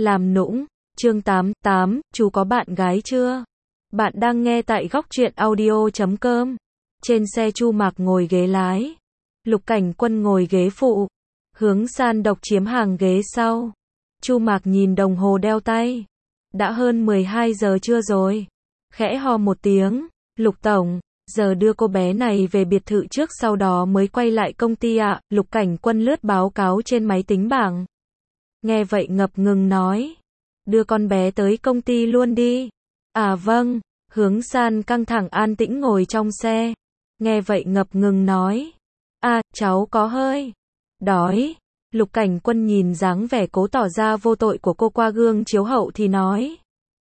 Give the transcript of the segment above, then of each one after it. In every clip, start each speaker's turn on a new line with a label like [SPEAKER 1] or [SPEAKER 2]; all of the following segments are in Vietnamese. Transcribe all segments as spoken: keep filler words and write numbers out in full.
[SPEAKER 1] Làm nũng. Chương tám, tám, chú có bạn gái chưa? Bạn đang nghe tại góc truyện audio chấm com. Trên xe Chu Mạc ngồi ghế lái. Lục Cảnh Quân ngồi ghế phụ. Hướng San độc chiếm hàng ghế sau. Chu Mạc nhìn đồng hồ đeo tay. Đã hơn mười hai giờ trưa rồi. Khẽ ho một tiếng. Lục Tổng, giờ đưa cô bé này về biệt thự trước sau đó mới quay lại công ty ạ. À. Lục Cảnh Quân lướt báo cáo trên máy tính bảng. Nghe vậy ngập ngừng nói. Đưa con bé tới công ty luôn đi. À vâng. Hướng San căng thẳng an tĩnh ngồi trong xe. Nghe vậy ngập ngừng nói. À, cháu có hơi đói. Lục Cảnh Quân nhìn dáng vẻ cố tỏ ra vô tội của cô qua gương chiếu hậu thì nói.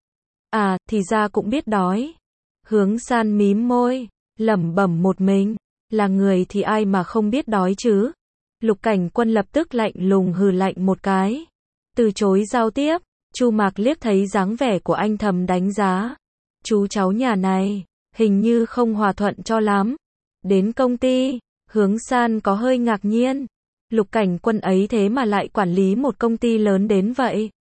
[SPEAKER 1] À, thì ra cũng biết đói. Hướng San mím môi, lẩm bẩm một mình. Là người thì ai mà không biết đói chứ. Lục Cảnh Quân lập tức lạnh lùng hừ lạnh một cái. Từ chối giao tiếp. Chu Mạc liếc thấy dáng vẻ của anh thầm đánh giá. Chú cháu nhà này, hình như không hòa thuận cho lắm. Đến công ty, Hướng San có hơi ngạc nhiên. Lục Cảnh Quân ấy thế mà lại quản lý một công ty lớn đến vậy.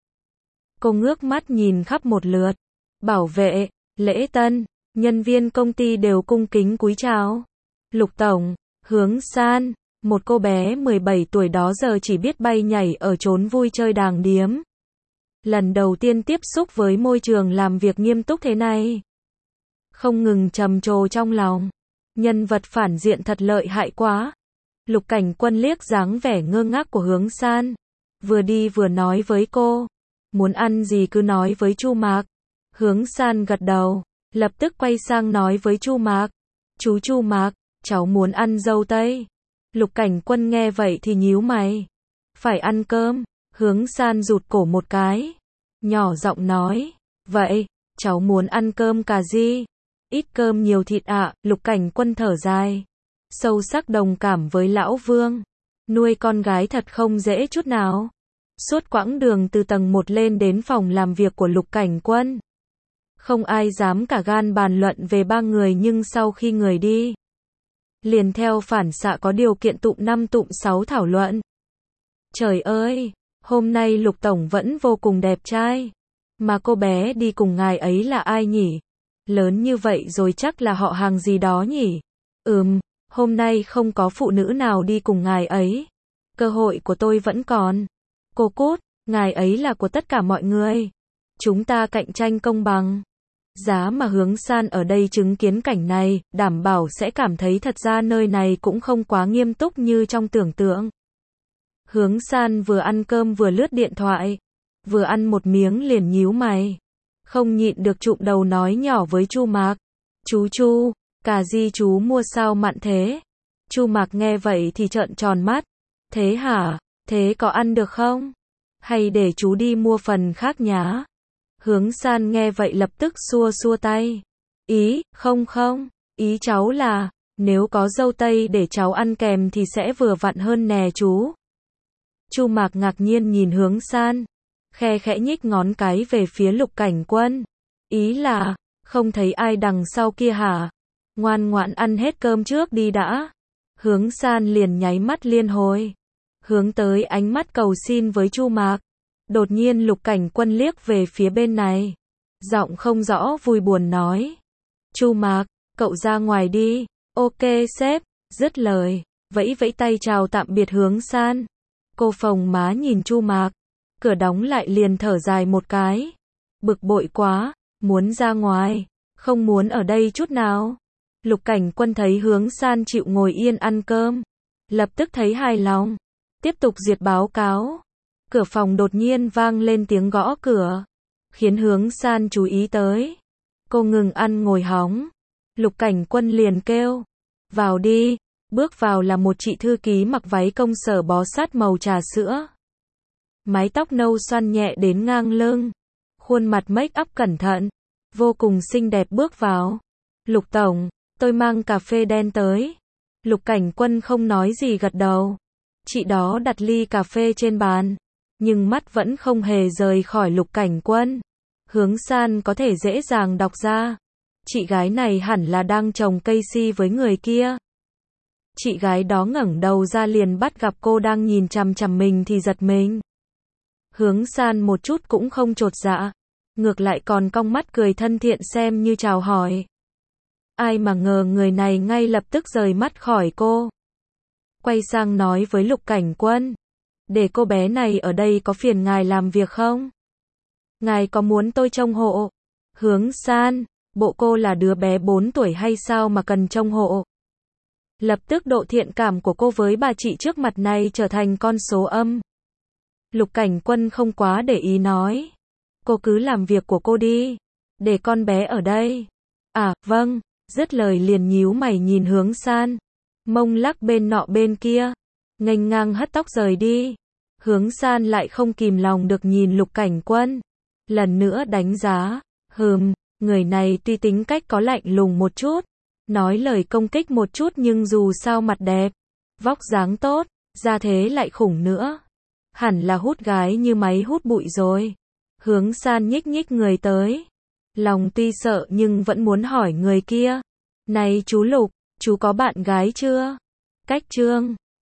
[SPEAKER 1] Cô ngước mắt nhìn khắp một lượt. Bảo vệ, lễ tân, nhân viên công ty đều cung kính cúi chào. Lục Tổng, Hướng San, một cô bé mười bảy tuổi đó giờ chỉ biết bay nhảy ở chốn vui chơi đàng điếm. Lần đầu tiên tiếp xúc với môi trường làm việc nghiêm túc thế này. Không ngừng trầm trồ trong lòng. Nhân vật phản diện thật lợi hại quá. Lục Cảnh Quân liếc dáng vẻ ngơ ngác của Hướng San. Vừa đi vừa nói với cô. Muốn ăn gì cứ nói với Chu Mạc. Hướng San gật đầu. Lập tức quay sang nói với Chu Mạc. Chú Chu Mạc, cháu muốn ăn dâu tây. Lục Cảnh Quân nghe vậy thì nhíu mày. Phải ăn cơm. Hướng San rụt cổ một cái. Nhỏ giọng nói. Vậy, cháu muốn ăn cơm cà ri. Ít cơm nhiều thịt ạ. À. Lục Cảnh Quân thở dài. Sâu sắc đồng cảm với lão Vương. Nuôi con gái thật không dễ chút nào. Suốt quãng đường từ tầng một lên đến phòng làm việc của Lục Cảnh Quân. Không ai dám cả gan bàn luận về ba người nhưng sau khi người đi. Liền theo phản xạ có điều kiện tụm năm tụm sáu thảo luận. Trời ơi! Hôm nay Lục Tổng vẫn vô cùng đẹp trai. Mà cô bé đi cùng ngài ấy là ai nhỉ? Lớn như vậy rồi chắc là họ hàng gì đó nhỉ? Ừm, hôm nay không có phụ nữ nào đi cùng ngài ấy. Cơ hội của tôi vẫn còn. Cô cút, ngài ấy là của tất cả mọi người. Chúng ta cạnh tranh công bằng. Giá mà Hướng San ở đây chứng kiến cảnh này, đảm bảo sẽ cảm thấy thật ra nơi này cũng không quá nghiêm túc như trong tưởng tượng. Hướng San vừa ăn cơm vừa lướt điện thoại. Vừa ăn một miếng liền nhíu mày. Không nhịn được chụm đầu nói nhỏ với Chu Mạc. Chú Chu, cà ri chú mua sao mặn thế? Chu Mạc nghe vậy thì trợn tròn mắt. Thế hả? Thế có ăn được không? Hay để chú đi mua phần khác nhá? Hướng San nghe vậy lập tức xua xua tay. Ý, không không, ý cháu là, nếu có dâu tây để cháu ăn kèm thì sẽ vừa vặn hơn nè chú. Chu Mạc ngạc nhiên nhìn Hướng San. Khe khẽ nhích ngón cái về phía Lục Cảnh Quân. Ý là, không thấy ai đằng sau kia hả? Ngoan ngoãn ăn hết cơm trước đi đã. Hướng San liền nháy mắt liên hồi. Hướng tới ánh mắt cầu xin với Chu Mạc. Đột nhiên Lục Cảnh Quân liếc về phía bên này. Giọng không rõ vui buồn nói. Chu Mạc, cậu ra ngoài đi. Ok sếp. Dứt lời, vẫy vẫy tay chào tạm biệt Hướng San. Cô phồng má nhìn Chu Mạc. Cửa đóng lại liền thở dài một cái. Bực bội quá. Muốn ra ngoài. Không muốn ở đây chút nào. Lục Cảnh Quân thấy Hướng San chịu ngồi yên ăn cơm. Lập tức thấy hài lòng. Tiếp tục duyệt báo cáo. Cửa phòng đột nhiên vang lên tiếng gõ cửa. Khiến Hướng San chú ý tới. Cô ngừng ăn ngồi hóng. Lục Cảnh Quân liền kêu. Vào đi. Bước vào là một chị thư ký mặc váy công sở bó sát màu trà sữa. Mái tóc nâu xoăn nhẹ đến ngang lưng. Khuôn mặt make up cẩn thận. Vô cùng xinh đẹp bước vào. Lục Tổng, tôi mang cà phê đen tới. Lục Cảnh Quân không nói gì gật đầu. Chị đó đặt ly cà phê trên bàn. Nhưng mắt vẫn không hề rời khỏi Lục Cảnh Quân. Hướng San có thể dễ dàng đọc ra. Chị gái này hẳn là đang trồng cây si với người kia. Chị gái đó ngẩng đầu ra liền bắt gặp cô đang nhìn chằm chằm mình thì giật mình. Hướng San một chút cũng không chột dạ, ngược lại còn cong mắt cười thân thiện xem như chào hỏi. Ai mà ngờ người này ngay lập tức rời mắt khỏi cô. Quay sang nói với Lục Cảnh Quân, để cô bé này ở đây có phiền ngài làm việc không? Ngài có muốn tôi trông hộ? Hướng San, bộ cô là đứa bé bốn tuổi hay sao mà cần trông hộ? Lập tức độ thiện cảm của cô với bà chị trước mặt này trở thành con số âm. Lục Cảnh Quân không quá để ý nói, cô cứ làm việc của cô đi, để con bé ở đây. À, vâng, dứt lời liền nhíu mày nhìn Hướng San, mông lắc bên nọ bên kia, nghênh ngang hất tóc rời đi. Hướng San lại không kìm lòng được nhìn Lục Cảnh Quân, lần nữa đánh giá, hừm, người này tuy tính cách có lạnh lùng một chút, nói lời công kích một chút nhưng dù sao mặt đẹp, vóc dáng tốt, ra thế lại khủng nữa. Hẳn là hút gái như máy hút bụi rồi. Hướng San nhích nhích người tới, lòng tuy sợ nhưng vẫn muốn hỏi người kia, này chú Lục, chú có bạn gái chưa? Cách chương